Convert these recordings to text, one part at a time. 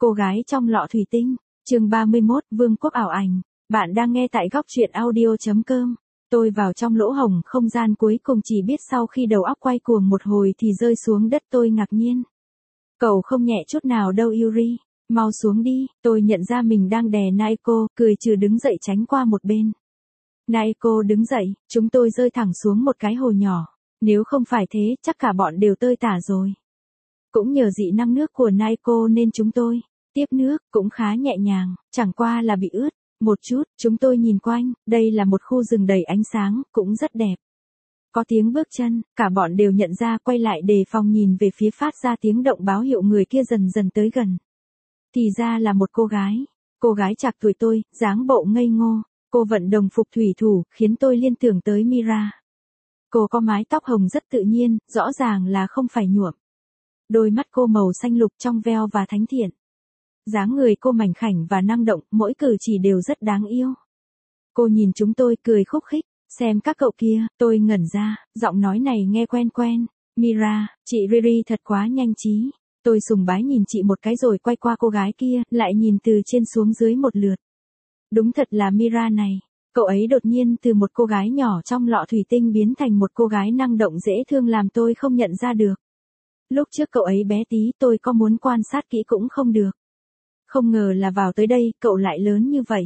Cô gái trong lọ thủy tinh, chương 31, Vương quốc ảo ảnh. Bạn đang nghe tại góc truyện audio.com. Tôi vào trong lỗ hổng không gian cuối cùng chỉ biết sau khi đầu óc quay cuồng một hồi thì rơi xuống đất. Tôi ngạc nhiên. Cậu không nhẹ chút nào đâu Yuri, mau xuống đi. Tôi nhận ra mình đang đè Naeko, cười trừ đứng dậy tránh qua một bên. Naeko đứng dậy, chúng tôi rơi thẳng xuống một cái hồ nhỏ. Nếu không phải thế, chắc cả bọn đều tơi tả rồi. Cũng nhờ dị năng nước của Naeko nên chúng tôi tiếp nước cũng khá nhẹ nhàng, chẳng qua là bị ướt một chút. Chúng tôi nhìn quanh, đây là một khu rừng đầy ánh sáng, cũng rất đẹp. Có tiếng bước chân, cả bọn đều nhận ra, quay lại đề phòng nhìn về phía phát ra tiếng động báo hiệu người kia dần dần tới gần. Thì ra là một cô gái chạc tuổi tôi, dáng bộ ngây ngô. Cô vận đồng phục thủy thủ, khiến tôi liên tưởng tới Mira. Cô có mái tóc hồng rất tự nhiên, rõ ràng là không phải nhuộm. Đôi mắt cô màu xanh lục trong veo và thánh thiện. Dáng người cô mảnh khảnh và năng động, mỗi cử chỉ đều rất đáng yêu. Cô nhìn chúng tôi cười khúc khích, xem các cậu kia. Tôi ngẩn ra, giọng nói này nghe quen quen. Mira, chị Riri thật quá nhanh trí. Tôi sùng bái nhìn chị một cái rồi quay qua cô gái kia, lại nhìn từ trên xuống dưới một lượt. Đúng thật là Mira này. Cậu ấy đột nhiên từ một cô gái nhỏ trong lọ thủy tinh biến thành một cô gái năng động dễ thương làm tôi không nhận ra được. Lúc trước cậu ấy bé tí, tôi có muốn quan sát kỹ cũng không được. Không ngờ là vào tới đây, cậu lại lớn như vậy.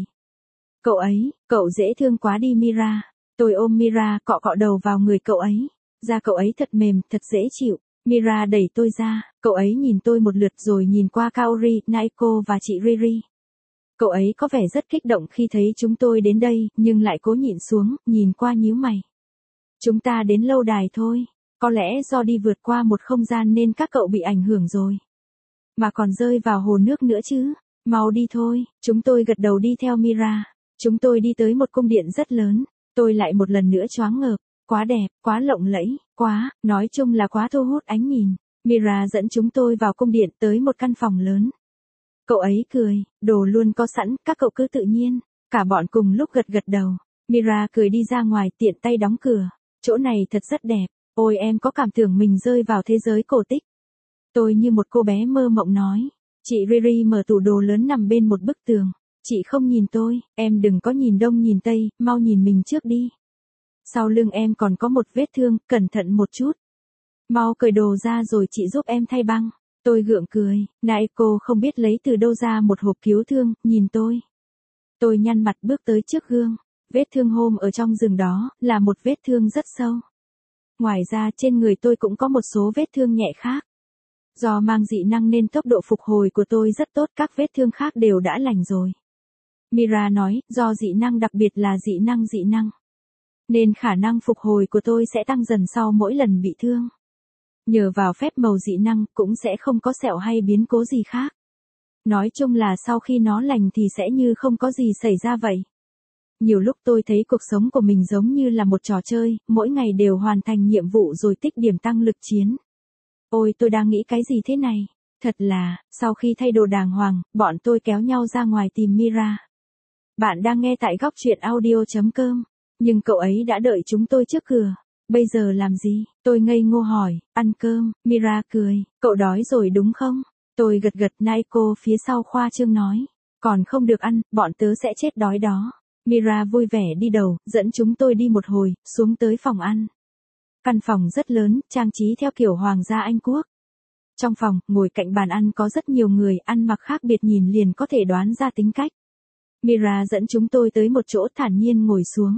Cậu dễ thương quá đi Mira. Tôi ôm Mira, cọ cọ đầu vào người cậu ấy. Da cậu ấy thật mềm, thật dễ chịu. Mira đẩy tôi ra, cậu ấy nhìn tôi một lượt rồi nhìn qua Kaori, Naeko và chị Riri. Cậu ấy có vẻ rất kích động khi thấy chúng tôi đến đây, nhưng lại cố nhịn xuống, nhìn qua nhíu mày. Chúng ta đến lâu đài thôi. Có lẽ do đi vượt qua một không gian nên các cậu bị ảnh hưởng rồi. Mà còn rơi vào hồ nước nữa chứ. Mau đi thôi. Chúng tôi gật đầu đi theo Mira. Chúng tôi đi tới một cung điện rất lớn. Tôi lại một lần nữa choáng ngợp. Quá đẹp, quá lộng lẫy, nói chung là quá thu hút ánh nhìn. Mira dẫn chúng tôi vào cung điện tới một căn phòng lớn. Cậu ấy cười, đồ luôn có sẵn, các cậu cứ tự nhiên. Cả bọn cùng lúc gật gật đầu. Mira cười đi ra ngoài tiện tay đóng cửa. Chỗ này thật rất đẹp. Ôi em có cảm tưởng mình rơi vào thế giới cổ tích. Tôi như một cô bé mơ mộng nói. Chị Riri mở tủ đồ lớn nằm bên một bức tường. Chị không nhìn tôi, em đừng có nhìn đông nhìn tây, mau nhìn mình trước đi. Sau lưng em còn có một vết thương, cẩn thận một chút. Mau cởi đồ ra rồi chị giúp em thay băng. Tôi gượng cười, Naeko không biết lấy từ đâu ra một hộp cứu thương, nhìn tôi. Tôi nhăn mặt bước tới trước gương. Vết thương hôm ở trong rừng đó, là một vết thương rất sâu. Ngoài ra trên người tôi cũng có một số vết thương nhẹ khác. Do mang dị năng nên tốc độ phục hồi của tôi rất tốt, các vết thương khác đều đã lành rồi. Mira nói, do dị năng đặc biệt là dị năng. Nên khả năng phục hồi của tôi sẽ tăng dần sau mỗi lần bị thương. Nhờ vào phép màu dị năng cũng sẽ không có sẹo hay biến cố gì khác. Nói chung là sau khi nó lành thì sẽ như không có gì xảy ra vậy. Nhiều lúc tôi thấy cuộc sống của mình giống như là một trò chơi, mỗi ngày đều hoàn thành nhiệm vụ rồi tích điểm tăng lực chiến. Ôi tôi đang nghĩ cái gì thế này? Thật là, sau khi thay đồ đàng hoàng, bọn tôi kéo nhau ra ngoài tìm Mira. Bạn đang nghe tại góc truyện audio.com, nhưng cậu ấy đã đợi chúng tôi trước cửa. Bây giờ làm gì? Tôi ngây ngô hỏi, ăn cơm. Mira cười, cậu đói rồi đúng không? Tôi gật gật. Naeko phía sau khoa trương nói, còn không được ăn, bọn tớ sẽ chết đói đó. Mira vui vẻ đi đầu, dẫn chúng tôi đi một hồi, xuống tới phòng ăn. Căn phòng rất lớn, trang trí theo kiểu hoàng gia Anh Quốc. Trong phòng, ngồi cạnh bàn ăn có rất nhiều người, ăn mặc khác biệt nhìn liền có thể đoán ra tính cách. Mira dẫn chúng tôi tới một chỗ thản nhiên ngồi xuống.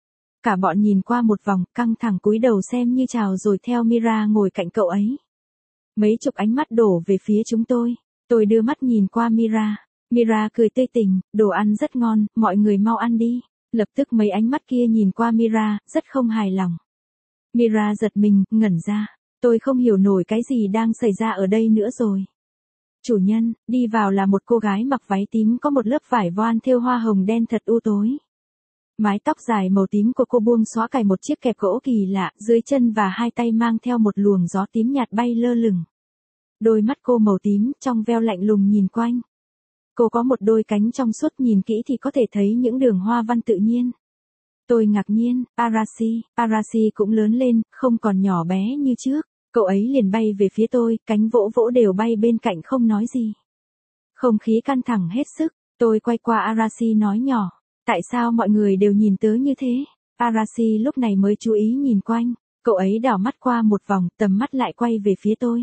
Cả bọn nhìn qua một vòng, căng thẳng cúi đầu xem như chào rồi theo Mira ngồi cạnh cậu ấy. Mấy chục ánh mắt đổ về phía chúng tôi. Tôi đưa mắt nhìn qua Mira. Mira cười tươi tỉnh, đồ ăn rất ngon, mọi người mau ăn đi. Lập tức mấy ánh mắt kia nhìn qua Mira, rất không hài lòng. Mira giật mình, ngẩn ra. Tôi không hiểu nổi cái gì đang xảy ra ở đây nữa rồi. Chủ nhân, đi vào là một cô gái mặc váy tím có một lớp vải voan thêu hoa hồng đen thật u tối. Mái tóc dài màu tím của cô buông xõa cài một chiếc kẹp gỗ kỳ lạ, dưới chân và hai tay mang theo một luồng gió tím nhạt bay lơ lửng. Đôi mắt cô màu tím, trong veo lạnh lùng nhìn quanh. Cô có một đôi cánh trong suốt, nhìn kỹ thì có thể thấy những đường hoa văn tự nhiên. Tôi ngạc nhiên, Arashi cũng lớn lên, không còn nhỏ bé như trước. Cậu ấy liền bay về phía tôi, cánh vỗ vỗ đều bay bên cạnh không nói gì. Không khí căng thẳng hết sức, tôi quay qua Arashi nói nhỏ. Tại sao mọi người đều nhìn tớ như thế? Arashi lúc này mới chú ý nhìn quanh, cậu ấy đảo mắt qua một vòng, tầm mắt lại quay về phía tôi.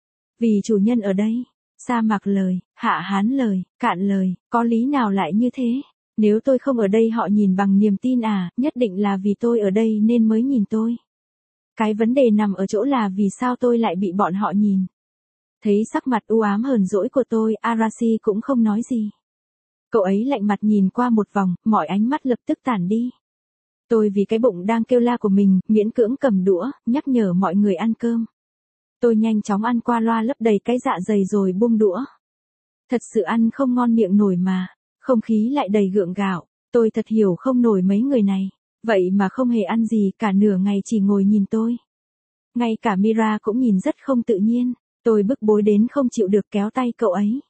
Vì chủ nhân ở đây. Sa Mạc lời, Hạ Hán lời, Cạn lời, có lý nào lại như thế? Nếu tôi không ở đây họ nhìn bằng niềm tin à, nhất định là vì tôi ở đây nên mới nhìn tôi. Cái vấn đề nằm ở chỗ là vì sao tôi lại bị bọn họ nhìn. Thấy sắc mặt u ám hờn dỗi của tôi, Arashi cũng không nói gì. Cậu ấy lạnh mặt nhìn qua một vòng, mọi ánh mắt lập tức tản đi. Tôi vì cái bụng đang kêu la của mình, miễn cưỡng cầm đũa, nhắc nhở mọi người ăn cơm. Tôi nhanh chóng ăn qua loa lấp đầy cái dạ dày rồi buông đũa. Thật sự ăn không ngon miệng nổi mà, không khí lại đầy gượng gạo, tôi thật hiểu không nổi mấy người này, vậy mà không hề ăn gì cả nửa ngày chỉ ngồi nhìn tôi. Ngay cả Mira cũng nhìn rất không tự nhiên, tôi bức bối đến không chịu được kéo tay cậu ấy.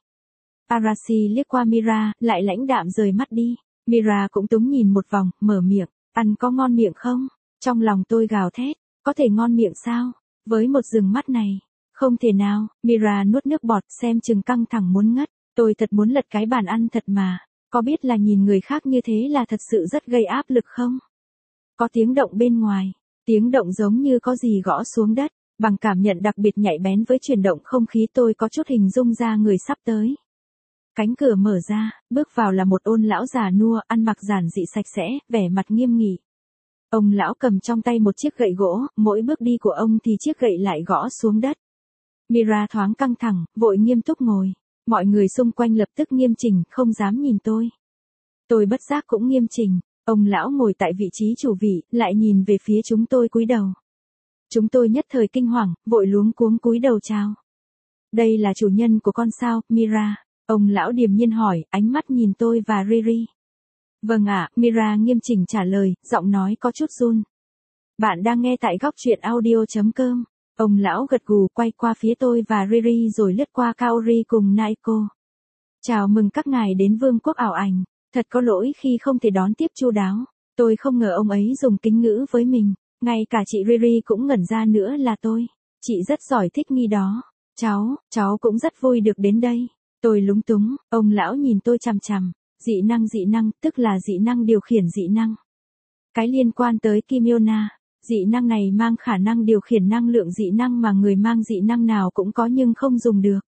Arashi liếc qua Mira, lại lãnh đạm rời mắt đi, Mira cũng túng nhìn một vòng, mở miệng, ăn có ngon miệng không? Trong lòng tôi gào thét, có thể ngon miệng sao? Với một rừng mắt này, không thể nào. Mira nuốt nước bọt xem chừng căng thẳng muốn ngất, tôi thật muốn lật cái bàn ăn thật mà, có biết là nhìn người khác như thế là thật sự rất gây áp lực không? Có tiếng động bên ngoài, tiếng động giống như có gì gõ xuống đất, bằng cảm nhận đặc biệt nhạy bén với chuyển động không khí tôi có chút hình dung ra người sắp tới. Cánh cửa mở ra, bước vào là một ôn lão già nua, ăn mặc giản dị sạch sẽ, vẻ mặt nghiêm nghị. Ông lão cầm trong tay một chiếc gậy gỗ, mỗi bước đi của ông thì chiếc gậy lại gõ xuống đất. Mira thoáng căng thẳng, vội nghiêm túc ngồi. Mọi người xung quanh lập tức nghiêm chỉnh, không dám nhìn tôi. Tôi bất giác cũng nghiêm chỉnh. Ông lão ngồi tại vị trí chủ vị, lại nhìn về phía chúng tôi cúi đầu. Chúng tôi nhất thời kinh hoàng, vội luống cuống cúi đầu chào. Đây là chủ nhân của con sao, Mira? Ông lão điềm nhiên hỏi, ánh mắt nhìn tôi và Riri. Vâng ạ, Mira nghiêm chỉnh trả lời, giọng nói có chút run. Bạn đang nghe tại góc truyện audio.com. Ông lão gật gù quay qua phía tôi và Riri rồi lướt qua Kaori cùng Naiko. Chào mừng các ngài đến Vương quốc ảo ảnh. Thật có lỗi khi không thể đón tiếp chu đáo. Tôi không ngờ ông ấy dùng kính ngữ với mình. Ngay cả chị Riri cũng ngẩn ra nữa là tôi. Chị rất giỏi thích nghi đó. Cháu cũng rất vui được đến đây. Tôi lúng túng, ông lão nhìn tôi chằm chằm. Dị năng, tức là dị năng điều khiển dị năng. Cái liên quan tới Kimiona, dị năng này mang khả năng điều khiển năng lượng dị năng mà người mang dị năng nào cũng có nhưng không dùng được.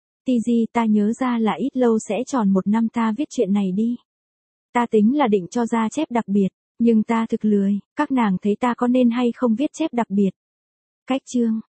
TG ta nhớ ra là ít lâu sẽ tròn 1 năm ta viết chuyện này đi. Ta tính là định cho ra chép đặc biệt, nhưng ta thực lười, các nàng thấy ta có nên hay không viết chép đặc biệt. Cách chương